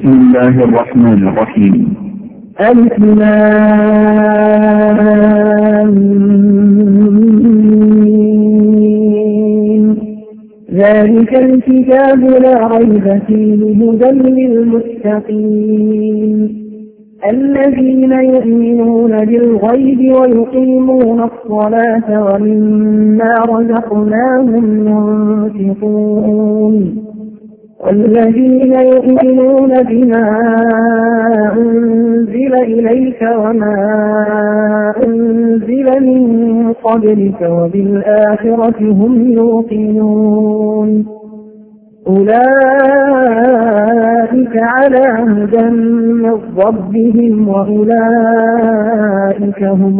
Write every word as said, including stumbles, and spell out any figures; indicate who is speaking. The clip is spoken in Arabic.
Speaker 1: بسم الله الرحمن الرحيم.
Speaker 2: ألف لام ميم. ذلك الكتاب لا ريب فيه هدى للمتقين الذين يؤمنون بالغيب ويقيمون الصلاة ومما رزقناهم ينفقون والذين يؤمنون بما أنزل إليك وما أنزل من قبلك وبالآخرة هم يوقنون أولئك على هدى من ربهم وأولئك هم